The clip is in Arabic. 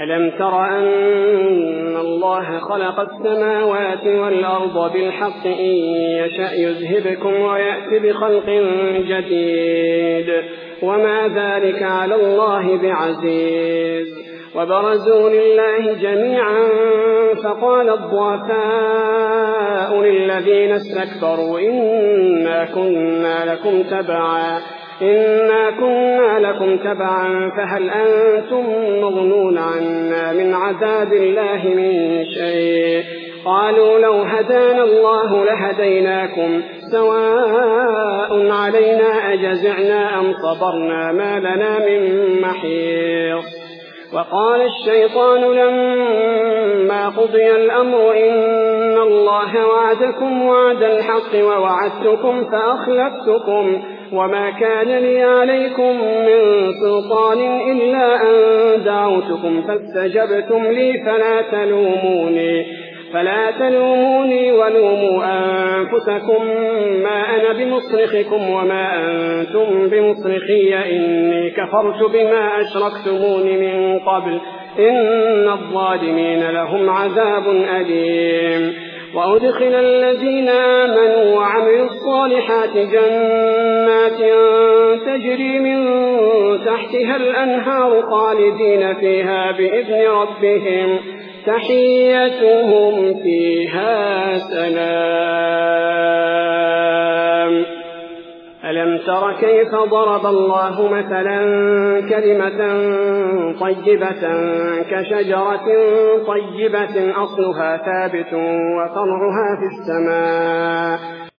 ألم تر أن الله خلق السماوات والأرض بالحق إن يشأ يذهبكم ويأتي بخلق جديد وما ذلك على الله بعزيز وبرزوا لله جميعا فقال الضعفاء للذين استكبروا إنا كنا لكم تبعا فهل أنتم مغنون عنا من عذاب الله من شيء قالوا لو هدانا الله لهديناكم سواء علينا أجزعنا أم صبرنا ما لنا من محيص وقال الشيطان لما قضي الأمر إن الله وعدكم وعد الحق ووعدتكم فأخلفتكم وما كان لي عليكم من سلطان إلا أن دعوتكم فاستجبتم لي فلا تلوموني ولوموا أنفسكم ما أنا بمصرخكم وما أنتم بمصرخي إني كفرت بما أشركتمون من قبل إن الظالمين لهم عذاب أليم وأدخل الذين آمنوا وعملوا الصالحات جنات تجري من تحتها الأنهار خالدين فيها بإذن ربهم تحيتهم فيها سلام. ألم تر كيف ضرب الله مثلا كلمة طيبة كشجرة طيبة أصلها ثابت وفرعها في السماء